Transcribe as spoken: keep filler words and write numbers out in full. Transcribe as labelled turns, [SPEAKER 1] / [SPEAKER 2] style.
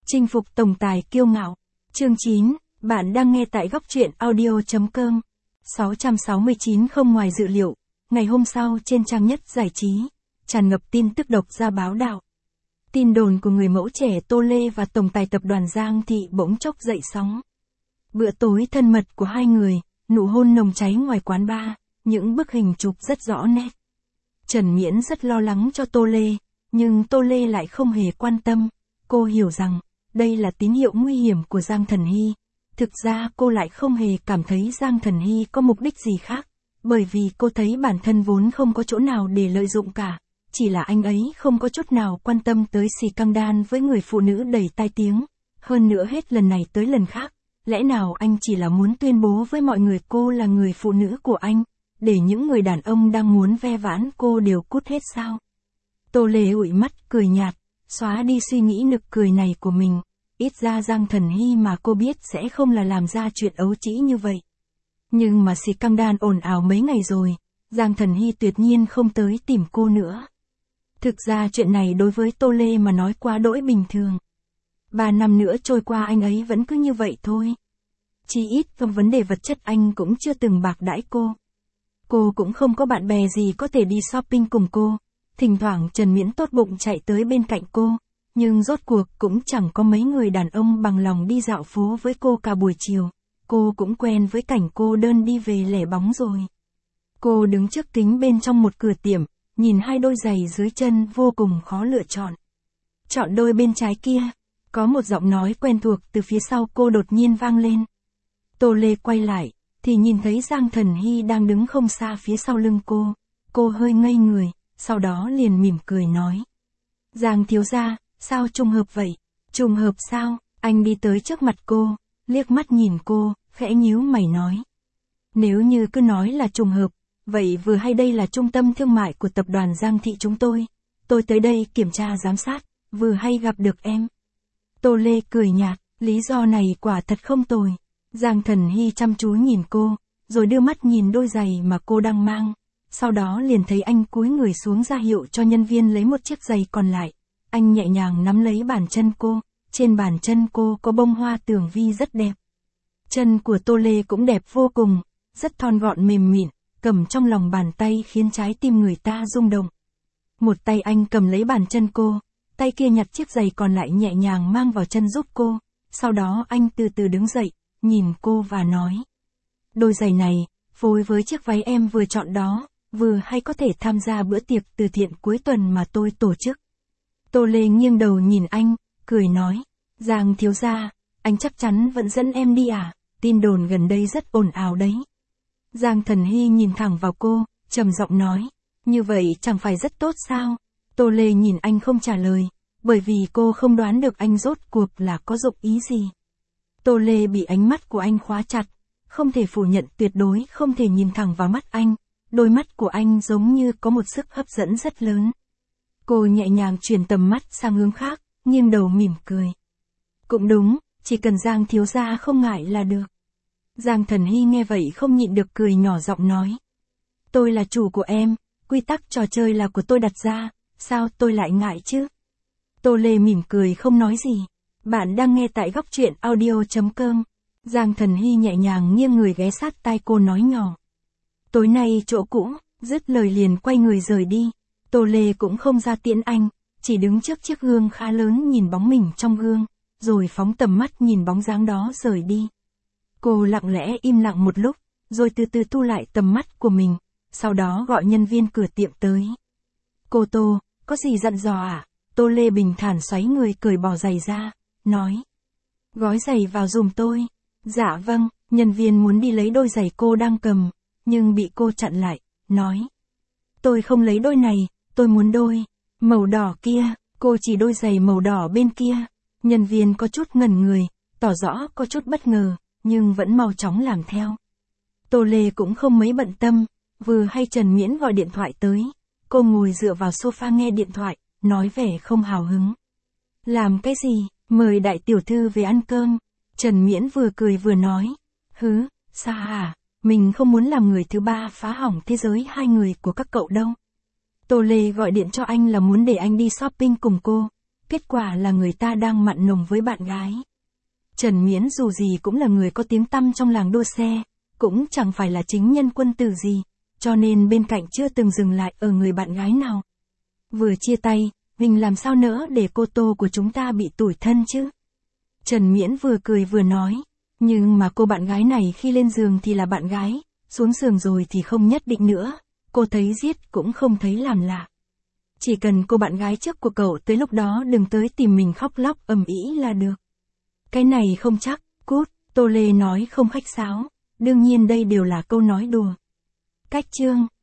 [SPEAKER 1] Chinh phục tổng tài kiêu ngạo. Chương chín, bạn đang nghe tại góc truyện audio.com. sáu trăm sáu mươi chín Không ngoài dự liệu, ngày hôm sau trên trang nhất giải trí, tràn ngập tin tức độc ra báo đạo. Tin đồn của người mẫu trẻ Tô Lê và tổng tài tập đoàn Giang Thị bỗng chốc dậy sóng. Bữa tối thân mật của hai người, nụ hôn nồng cháy ngoài quán bar, những bức hình chụp rất rõ nét. Trần Miễn rất lo lắng cho Tô Lê, nhưng Tô Lê lại không hề quan tâm. Cô hiểu rằng, đây là tín hiệu nguy hiểm của Giang Thần Hy. Thực ra cô lại không hề cảm thấy Giang Thần Hy có mục đích gì khác, bởi vì cô thấy bản thân vốn không có chỗ nào để lợi dụng cả. Chỉ là anh ấy không có chút nào quan tâm tới scandal với người phụ nữ đầy tai tiếng. Hơn nữa hết lần này tới lần khác, lẽ nào anh chỉ là muốn tuyên bố với mọi người cô là người phụ nữ của anh, để những người đàn ông đang muốn ve vãn cô đều cút hết sao? Tô Lê ủi mắt cười nhạt, xóa đi suy nghĩ nực cười này của mình. Ít ra Giang Thần Hy mà cô biết sẽ không là làm ra chuyện ấu trĩ như vậy. Nhưng mà scandal ồn ào mấy ngày rồi, Giang Thần Hy tuyệt nhiên không tới tìm cô nữa. Thực ra chuyện này đối với Tô Lê mà nói quá đỗi bình thường. Ba năm nữa trôi qua anh ấy vẫn cứ như vậy thôi. Chỉ ít trong vấn đề vật chất anh cũng chưa từng bạc đãi cô. Cô cũng không có bạn bè gì có thể đi shopping cùng cô. Thỉnh thoảng Trần Miễn tốt bụng chạy tới bên cạnh cô. Nhưng rốt cuộc cũng chẳng có mấy người đàn ông bằng lòng đi dạo phố với cô cả buổi chiều. Cô cũng quen với cảnh cô đơn đi về lẻ bóng rồi. Cô đứng trước kính bên trong một cửa tiệm, nhìn hai đôi giày dưới chân vô cùng khó lựa chọn. Chọn đôi bên trái kia. Có một giọng nói quen thuộc từ phía sau cô đột nhiên vang lên. Tô Lê quay lại, thì nhìn thấy Giang Thần Hy đang đứng không xa phía sau lưng cô. Cô hơi ngây người, sau đó liền mỉm cười nói. Giang thiếu gia, sao trùng hợp vậy? Trùng hợp sao? Anh đi tới trước mặt cô, liếc mắt nhìn cô, khẽ nhíu mày nói. Nếu như cứ nói là trùng hợp, vậy vừa hay đây là trung tâm thương mại của tập đoàn Giang Thị chúng tôi. Tôi tới đây kiểm tra giám sát, vừa hay gặp được em. Tô Lê cười nhạt, lý do này quả thật không tồi. Giang Thần Hy chăm chú nhìn cô, rồi đưa mắt nhìn đôi giày mà cô đang mang. Sau đó liền thấy anh cúi người xuống ra hiệu cho nhân viên lấy một chiếc giày còn lại. Anh nhẹ nhàng nắm lấy bàn chân cô, trên bàn chân cô có bông hoa tường vi rất đẹp. Chân của Tô Lê cũng đẹp vô cùng, rất thon gọn mềm mịn, cầm trong lòng bàn tay khiến trái tim người ta rung động. Một tay anh cầm lấy bàn chân cô, tay kia nhặt chiếc giày còn lại nhẹ nhàng mang vào chân giúp cô. Sau đó anh từ từ đứng dậy, nhìn cô và nói. Đôi giày này, phối với chiếc váy em vừa chọn đó, vừa hay có thể tham gia bữa tiệc từ thiện cuối tuần mà tôi tổ chức. Tô Lê nghiêng đầu nhìn anh, cười nói. Giang thiếu gia, anh chắc chắn vẫn dẫn em đi à? Tin đồn gần đây rất ồn ào đấy. Giang Thần Hy nhìn thẳng vào cô, trầm giọng nói. Như vậy chẳng phải rất tốt sao? Tô Lê nhìn anh không trả lời, bởi vì cô không đoán được anh rốt cuộc là có dụng ý gì. Tô Lê bị ánh mắt của anh khóa chặt, không thể phủ nhận tuyệt đối không thể nhìn thẳng vào mắt anh. Đôi mắt của anh giống như có một sức hấp dẫn rất lớn. Cô nhẹ nhàng chuyển tầm mắt sang hướng khác, nghiêng đầu mỉm cười. Cũng đúng, chỉ cần Giang thiếu gia không ngại là được. Giang Thần Hy nghe vậy không nhịn được cười nhỏ giọng nói. Tôi là chủ của em, quy tắc trò chơi là của tôi đặt ra, sao tôi lại ngại chứ? Tô Lê mỉm cười không nói gì. Bạn đang nghe tại góc truyện audio.com. Giang Thần Hy nhẹ nhàng nghiêng người ghé sát tai cô nói nhỏ. Tối nay chỗ cũ, dứt lời liền quay người rời đi. Tô Lê cũng không ra tiễn anh, chỉ đứng trước chiếc gương khá lớn nhìn bóng mình trong gương, rồi phóng tầm mắt nhìn bóng dáng đó rời đi. Cô lặng lẽ im lặng một lúc, rồi từ từ thu lại tầm mắt của mình, sau đó gọi nhân viên cửa tiệm tới. Cô Tô, có gì dặn dò à? Tô Lê bình thản xoáy người cởi bỏ giày ra, nói. Gói giày vào giùm tôi. Dạ vâng, nhân viên muốn đi lấy đôi giày cô đang cầm, nhưng bị cô chặn lại, nói. Tôi không lấy đôi này, tôi muốn đôi màu đỏ kia. Cô chỉ đôi giày màu đỏ bên kia. Nhân viên có chút ngẩn người, tỏ rõ có chút bất ngờ, nhưng vẫn mau chóng làm theo. Tô Lê cũng không mấy bận tâm, vừa hay Trần Miễn gọi điện thoại tới. Cô ngồi dựa vào sofa nghe điện thoại, nói vẻ không hào hứng. Làm cái gì? Mời đại tiểu thư về ăn cơm. Trần Miễn vừa cười vừa nói. Hứ, sao hả? Mình không muốn làm người thứ ba phá hỏng thế giới hai người của các cậu đâu. Tô Lê gọi điện cho anh là muốn để anh đi shopping cùng cô. kết quả là người ta đang mặn nồng với bạn gái. Trần Miễn dù gì cũng là người có tiếng tăm trong làng đua xe, cũng chẳng phải là chính nhân quân tử gì, cho nên bên cạnh chưa từng dừng lại ở người bạn gái nào. Vừa chia tay, mình làm sao nỡ để cô Tô của chúng ta bị tủi thân chứ? Trần Miễn vừa cười vừa nói, nhưng mà cô bạn gái này khi lên giường thì là bạn gái, xuống giường rồi thì không nhất định nữa, cô thấy giết cũng không thấy làm lạ. Chỉ cần cô bạn gái trước của cậu tới lúc đó đừng tới tìm mình khóc lóc ầm ĩ là được. Cái này không chắc, cút, Tô Lê nói không khách sáo, đương nhiên đây đều là câu nói đùa. Cách chương